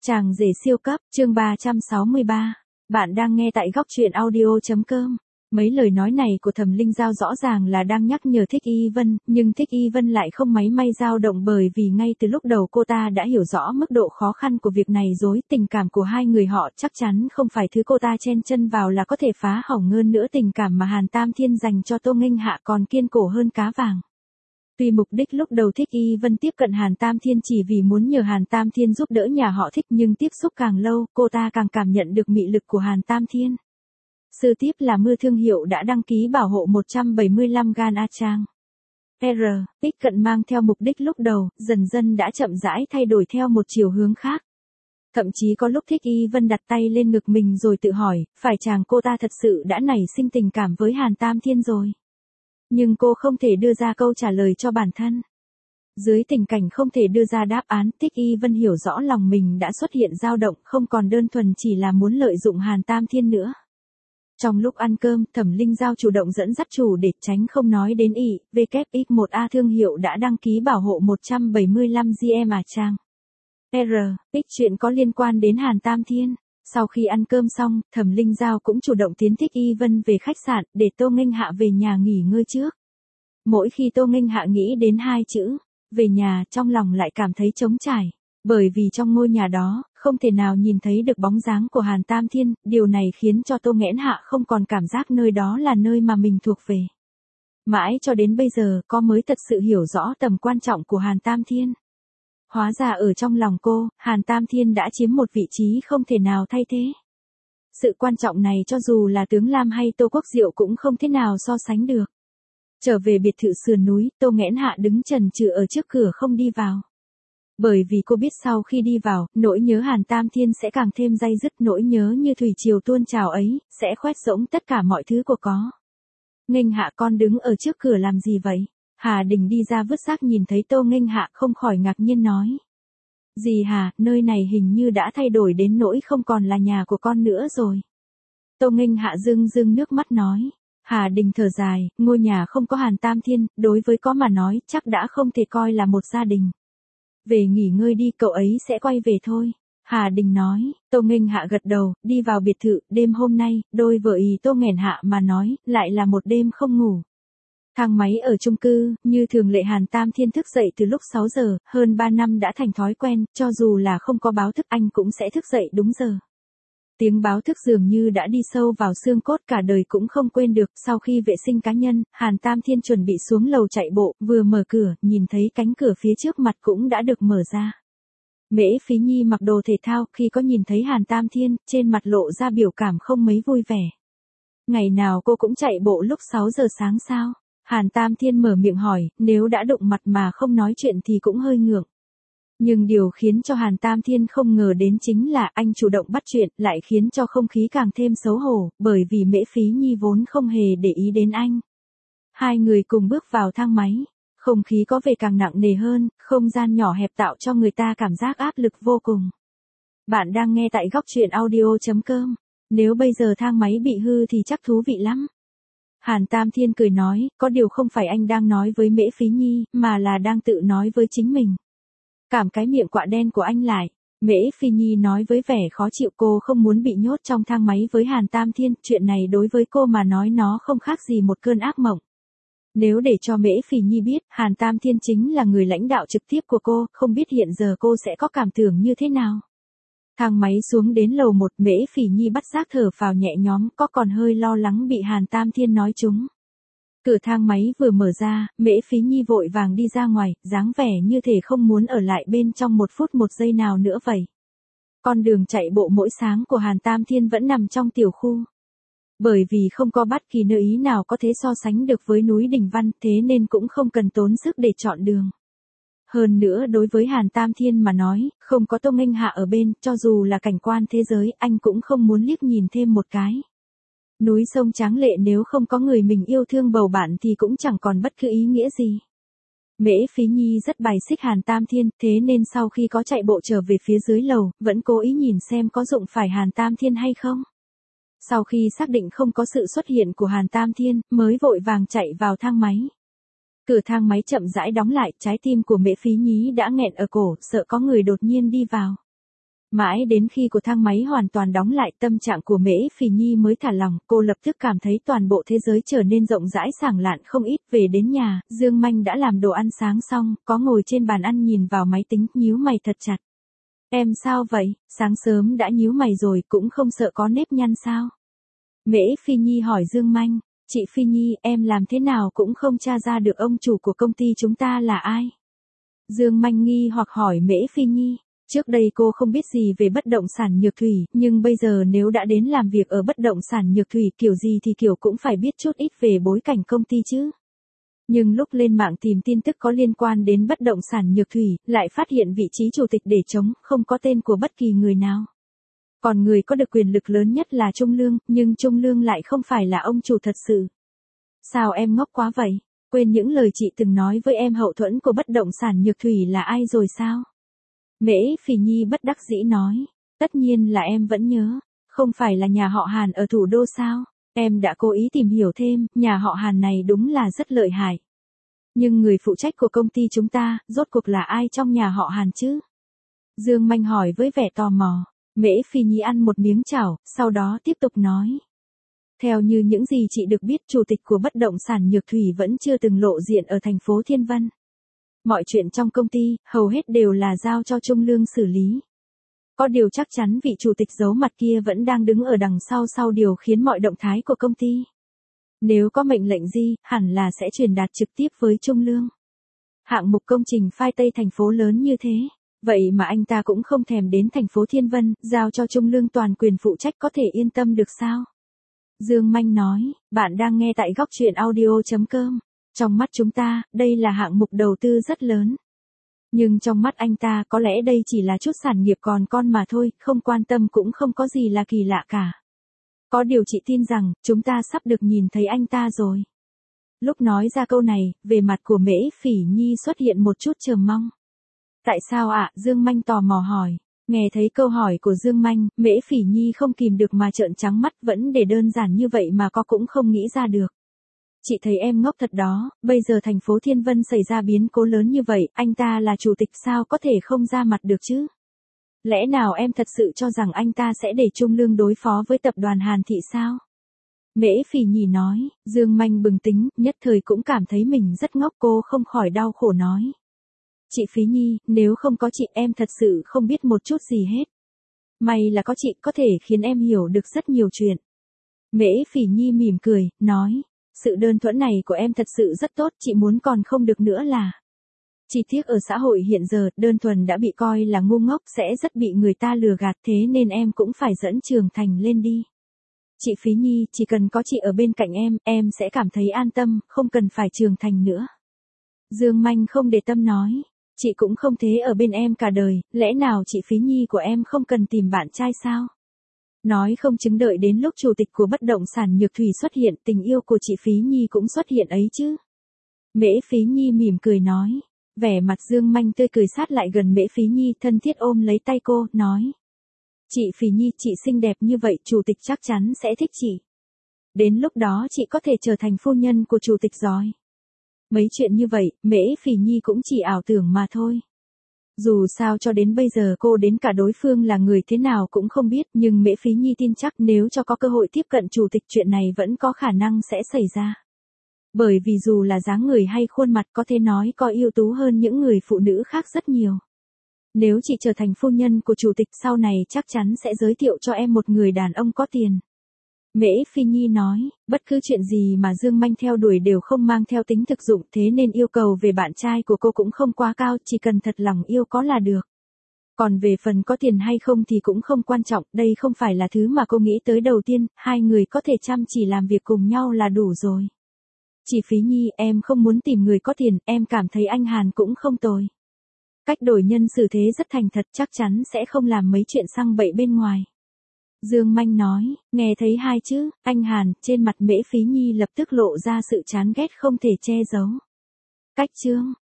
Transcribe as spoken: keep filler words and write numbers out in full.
Chàng rể siêu cấp, chương ba trăm sáu mươi ba. Bạn đang nghe tại góc truyện audio.com. Mấy lời nói này của Thẩm Linh Giao rõ ràng là đang nhắc nhở Thích Y Vân, nhưng Thích Y Vân lại không máy may dao động bởi vì ngay từ lúc đầu cô ta đã hiểu rõ mức độ khó khăn của việc này rồi, tình cảm của hai người họ chắc chắn không phải thứ cô ta chen chân vào là có thể phá hỏng, hơn nữa tình cảm mà Hàn Tam Thiên dành cho Tô Nghênh Hạ còn kiên cố hơn cá vàng. Tuy mục đích lúc đầu Thích Y Vân tiếp cận Hàn Tam Thiên chỉ vì muốn nhờ Hàn Tam Thiên giúp đỡ nhà họ Thích, nhưng tiếp xúc càng lâu, cô ta càng cảm nhận được mị lực của Hàn Tam Thiên. Sự tiếp là Mưa thương hiệu đã đăng ký bảo hộ một trăm bảy mươi lăm gan A Trang. R, X cận mang theo mục đích lúc đầu, dần dần đã chậm rãi thay đổi theo một chiều hướng khác. Thậm chí có lúc Thích Y Vân đặt tay lên ngực mình rồi tự hỏi, phải chàng cô ta thật sự đã nảy sinh tình cảm với Hàn Tam Thiên rồi. Nhưng cô không thể đưa ra câu trả lời cho bản thân. Dưới tình cảnh không thể đưa ra đáp án, Thích Y Vân hiểu rõ lòng mình đã xuất hiện dao động, không còn đơn thuần chỉ là muốn lợi dụng Hàn Tam Thiên nữa. Trong lúc ăn cơm, Thẩm Linh Giao chủ động dẫn dắt chủ để tránh không nói đến Y, W X một A thương hiệu đã đăng ký bảo hộ một trăm bảy mươi lăm gam A Trang. R, X chuyện có liên quan đến Hàn Tam Thiên. Sau khi ăn cơm xong, Thẩm Linh Giao cũng chủ động tiến Thích Y Vân về khách sạn, để Tô Nghênh Hạ về nhà nghỉ ngơi trước. Mỗi khi Tô Nghênh Hạ nghĩ đến hai chữ, về nhà, trong lòng lại cảm thấy trống trải. Bởi vì trong ngôi nhà đó, không thể nào nhìn thấy được bóng dáng của Hàn Tam Thiên, điều này khiến cho Tô Nghẽn Hạ không còn cảm giác nơi đó là nơi mà mình thuộc về. Mãi cho đến bây giờ, cô mới thật sự hiểu rõ tầm quan trọng của Hàn Tam Thiên. Hóa ra ở trong lòng cô, Hàn Tam Thiên đã chiếm một vị trí không thể nào thay thế. Sự quan trọng này cho dù là Tướng Lam hay Tô Quốc Diệu cũng không thể nào so sánh được. Trở về biệt thự sườn núi, Tô Nghẽn Hạ đứng chần chừ ở trước cửa không đi vào. Bởi vì cô biết sau khi đi vào, nỗi nhớ Hàn Tam Thiên sẽ càng thêm day dứt, nỗi nhớ như thủy triều tuôn trào ấy, sẽ khoét rỗng tất cả mọi thứ cô có. Nghênh Hạ, con đứng ở trước cửa làm gì vậy? Hà Đình đi ra vứt xác nhìn thấy Tô Nghênh Hạ không khỏi ngạc nhiên nói. Gì hả, nơi này hình như đã thay đổi đến nỗi không còn là nhà của con nữa rồi. Tô Nghênh Hạ rưng rưng nước mắt nói. Hà Đình thở dài, ngôi nhà không có Hàn Tam Thiên, đối với có mà nói, chắc đã không thể coi là một gia đình. Về nghỉ ngơi đi, cậu ấy sẽ quay về thôi. Hà Đình nói. Tô Nghênh Hạ gật đầu, đi vào biệt thự. Đêm hôm nay, đôi vợ ý Tô Nghẽn Hạ mà nói, lại là một đêm không ngủ. Thang máy ở chung cư, như thường lệ Hàn Tam Thiên thức dậy từ lúc sáu giờ, hơn ba năm đã thành thói quen, cho dù là không có báo thức anh cũng sẽ thức dậy đúng giờ. Tiếng báo thức dường như đã đi sâu vào xương cốt, cả đời cũng không quên được. Sau khi vệ sinh cá nhân, Hàn Tam Thiên chuẩn bị xuống lầu chạy bộ, vừa mở cửa, nhìn thấy cánh cửa phía trước mặt cũng đã được mở ra. Mễ Phí Nhi mặc đồ thể thao, khi có nhìn thấy Hàn Tam Thiên, trên mặt lộ ra biểu cảm không mấy vui vẻ. Ngày nào cô cũng chạy bộ lúc sáu giờ sáng sao? Hàn Tam Thiên mở miệng hỏi, nếu đã đụng mặt mà không nói chuyện thì cũng hơi ngượng. Nhưng điều khiến cho Hàn Tam Thiên không ngờ đến chính là anh chủ động bắt chuyện, lại khiến cho không khí càng thêm xấu hổ, bởi vì Mễ Phí Nhi vốn không hề để ý đến anh. Hai người cùng bước vào thang máy, không khí có vẻ càng nặng nề hơn, không gian nhỏ hẹp tạo cho người ta cảm giác áp lực vô cùng. Bạn đang nghe tại góc truyện audio.com. Nếu bây giờ thang máy bị hư thì chắc thú vị lắm. Hàn Tam Thiên cười nói, có điều không phải anh đang nói với Mễ Phí Nhi, mà là đang tự nói với chính mình. Cảm cái miệng quạ đen của anh lại. Mễ Phí Nhi nói với vẻ khó chịu, cô không muốn bị nhốt trong thang máy với Hàn Tam Thiên, chuyện này đối với cô mà nói nó không khác gì một cơn ác mộng. Nếu để cho Mễ Phí Nhi biết, Hàn Tam Thiên chính là người lãnh đạo trực tiếp của cô, không biết hiện giờ cô sẽ có cảm tưởng như thế nào. Thang máy xuống đến lầu một, Mễ Phí Nhi bắt giác thở phào nhẹ nhõm, có còn hơi lo lắng bị Hàn Tam Thiên nói trúng. Cửa thang máy vừa mở ra, Mễ Phí Nhi vội vàng đi ra ngoài, dáng vẻ như thể không muốn ở lại bên trong một phút một giây nào nữa vậy. Con đường chạy bộ mỗi sáng của Hàn Tam Thiên vẫn nằm trong tiểu khu. Bởi vì không có bất kỳ nơi ý nào có thể so sánh được với núi Đình Văn, thế nên cũng không cần tốn sức để chọn đường. Hơn nữa đối với Hàn Tam Thiên mà nói, không có Tô Nghênh Hạ ở bên, cho dù là cảnh quan thế giới, anh cũng không muốn liếc nhìn thêm một cái. Núi sông tráng lệ nếu không có người mình yêu thương bầu bạn thì cũng chẳng còn bất cứ ý nghĩa gì. Mễ Phí Nhi rất bài xích Hàn Tam Thiên, thế nên sau khi có chạy bộ trở về phía dưới lầu, vẫn cố ý nhìn xem có dụng phải Hàn Tam Thiên hay không. Sau khi xác định không có sự xuất hiện của Hàn Tam Thiên, mới vội vàng chạy vào thang máy. Cửa thang máy chậm rãi đóng lại, trái tim của Mễ Phí Nhi đã nghẹn ở cổ, sợ có người đột nhiên đi vào. Mãi đến khi của thang máy hoàn toàn đóng lại, tâm trạng của Mễ Phỉ Nhi mới thả lỏng, cô lập tức cảm thấy toàn bộ thế giới trở nên rộng rãi sảng lạn không ít. Về đến nhà, Dương Manh đã làm đồ ăn sáng xong, có ngồi trên bàn ăn nhìn vào máy tính, nhíu mày thật chặt. Em sao vậy, sáng sớm đã nhíu mày rồi, cũng không sợ có nếp nhăn sao? Mễ Phỉ Nhi hỏi Dương Manh. Chị Phi Nhi, em làm thế nào cũng không tra ra được ông chủ của công ty chúng ta là ai? Dương Manh nghi hoặc hỏi Mễ Phi Nhi. Trước đây cô không biết gì về bất động sản Nhược Thủy, nhưng bây giờ nếu đã đến làm việc ở bất động sản Nhược Thủy, kiểu gì thì kiểu cũng phải biết chút ít về bối cảnh công ty chứ. Nhưng lúc lên mạng tìm tin tức có liên quan đến bất động sản Nhược Thủy, lại phát hiện vị trí chủ tịch để trống, không có tên của bất kỳ người nào. Còn người có được quyền lực lớn nhất là Trung Lương, nhưng Trung Lương lại không phải là ông chủ thật sự. Sao em ngốc quá vậy? Quên những lời chị từng nói với em hậu thuẫn của bất động sản Nhược Thủy là ai rồi sao? Mễ Phỉ Nhi bất đắc dĩ nói. Tất nhiên là em vẫn nhớ. Không phải là nhà họ Hàn ở thủ đô sao? Em đã cố ý tìm hiểu thêm, nhà họ Hàn này đúng là rất lợi hại. Nhưng người phụ trách của công ty chúng ta, rốt cuộc là ai trong nhà họ Hàn chứ? Dương Manh hỏi với vẻ tò mò. Mễ Phỉ Nhi ăn một miếng chảo, sau đó tiếp tục nói. Theo như những gì chị được biết, chủ tịch của bất động sản Nhược Thủy vẫn chưa từng lộ diện ở thành phố Thiên Vân. Mọi chuyện trong công ty, hầu hết đều là giao cho Trung Lương xử lý. Có điều chắc chắn vị chủ tịch giấu mặt kia vẫn đang đứng ở đằng sau sau điều khiến mọi động thái của công ty. Nếu có mệnh lệnh gì, hẳn là sẽ truyền đạt trực tiếp với Trung Lương. Hạng mục công trình phai tây thành phố lớn như thế. Vậy mà anh ta cũng không thèm đến thành phố Thiên Vân, giao cho Trung Lương toàn quyền phụ trách, có thể yên tâm được sao? Dương Manh nói, bạn đang nghe tại góc truyện audio chấm com. Trong mắt chúng ta, đây là hạng mục đầu tư rất lớn. Nhưng trong mắt anh ta, có lẽ đây chỉ là chút sản nghiệp còn con mà thôi, không quan tâm cũng không có gì là kỳ lạ cả. Có điều chị tin rằng, chúng ta sắp được nhìn thấy anh ta rồi. Lúc nói ra câu này, về mặt của Mễ Phỉ Nhi xuất hiện một chút chờ mong. Tại sao ạ? Dương Manh tò mò hỏi. Nghe thấy câu hỏi của Dương Manh, Mễ Phỉ Nhi không kìm được mà trợn trắng mắt, vẫn để đơn giản như vậy mà có cũng không nghĩ ra được. Chị thấy em ngốc thật đó, bây giờ thành phố Thiên Vân xảy ra biến cố lớn như vậy, anh ta là chủ tịch sao có thể không ra mặt được chứ? Lẽ nào em thật sự cho rằng anh ta sẽ để Trung Lương đối phó với tập đoàn Hàn Thị sao? Mễ Phỉ Nhi nói. Dương Manh bừng tỉnh, nhất thời cũng cảm thấy mình rất ngốc, cô không khỏi đau khổ nói. Chị Phỉ Nhi, nếu không có chị em thật sự không biết một chút gì hết. May là có chị có thể khiến em hiểu được rất nhiều chuyện. Mễ Phỉ Nhi mỉm cười, nói. Sự đơn thuần này của em thật sự rất tốt, chị muốn còn không được nữa là. Chỉ tiếc ở xã hội hiện giờ, đơn thuần đã bị coi là ngu ngốc, sẽ rất bị người ta lừa gạt, thế nên em cũng phải dẫn trưởng thành lên đi. Chị Phỉ Nhi, chỉ cần có chị ở bên cạnh em, em sẽ cảm thấy an tâm, không cần phải trưởng thành nữa. Dương Manh không để tâm nói. Chị cũng không thế ở bên em cả đời, lẽ nào chị Phỉ Nhi của em không cần tìm bạn trai sao? Nói không chứng đợi đến lúc chủ tịch của bất động sản Nhược Thủy xuất hiện, tình yêu của chị Phỉ Nhi cũng xuất hiện ấy chứ. Mễ Phỉ Nhi mỉm cười nói. Vẻ mặt Dương Manh tươi cười sát lại gần Mễ Phỉ Nhi, thân thiết ôm lấy tay cô, nói. Chị Phỉ Nhi, chị xinh đẹp như vậy, chủ tịch chắc chắn sẽ thích chị. Đến lúc đó chị có thể trở thành phu nhân của chủ tịch rồi. Mấy chuyện như vậy, Mễ Phỉ Nhi cũng chỉ ảo tưởng mà thôi. Dù sao cho đến bây giờ cô đến cả đối phương là người thế nào cũng không biết, nhưng Mễ Phỉ Nhi tin chắc nếu cho có cơ hội tiếp cận chủ tịch, chuyện này vẫn có khả năng sẽ xảy ra. Bởi vì dù là dáng người hay khuôn mặt có thể nói có ưu tú hơn những người phụ nữ khác rất nhiều. Nếu chị trở thành phu nhân của chủ tịch sau này chắc chắn sẽ giới thiệu cho em một người đàn ông có tiền. Mễ Phỉ Nhi nói, bất cứ chuyện gì mà Dương Manh theo đuổi đều không mang theo tính thực dụng, thế nên yêu cầu về bạn trai của cô cũng không quá cao, chỉ cần thật lòng yêu có là được. Còn về phần có tiền hay không thì cũng không quan trọng, đây không phải là thứ mà cô nghĩ tới đầu tiên, hai người có thể chăm chỉ làm việc cùng nhau là đủ rồi. Chị Phỉ Nhi, em không muốn tìm người có tiền, em cảm thấy anh Hàn cũng không tồi. Cách đổi nhân xử thế rất thành thật, chắc chắn sẽ không làm mấy chuyện xăng bậy bên ngoài. Dương Manh nói, nghe thấy hai chữ, anh Hàn, trên mặt Mễ Phỉ Nhi lập tức lộ ra sự chán ghét không thể che giấu. Cách chương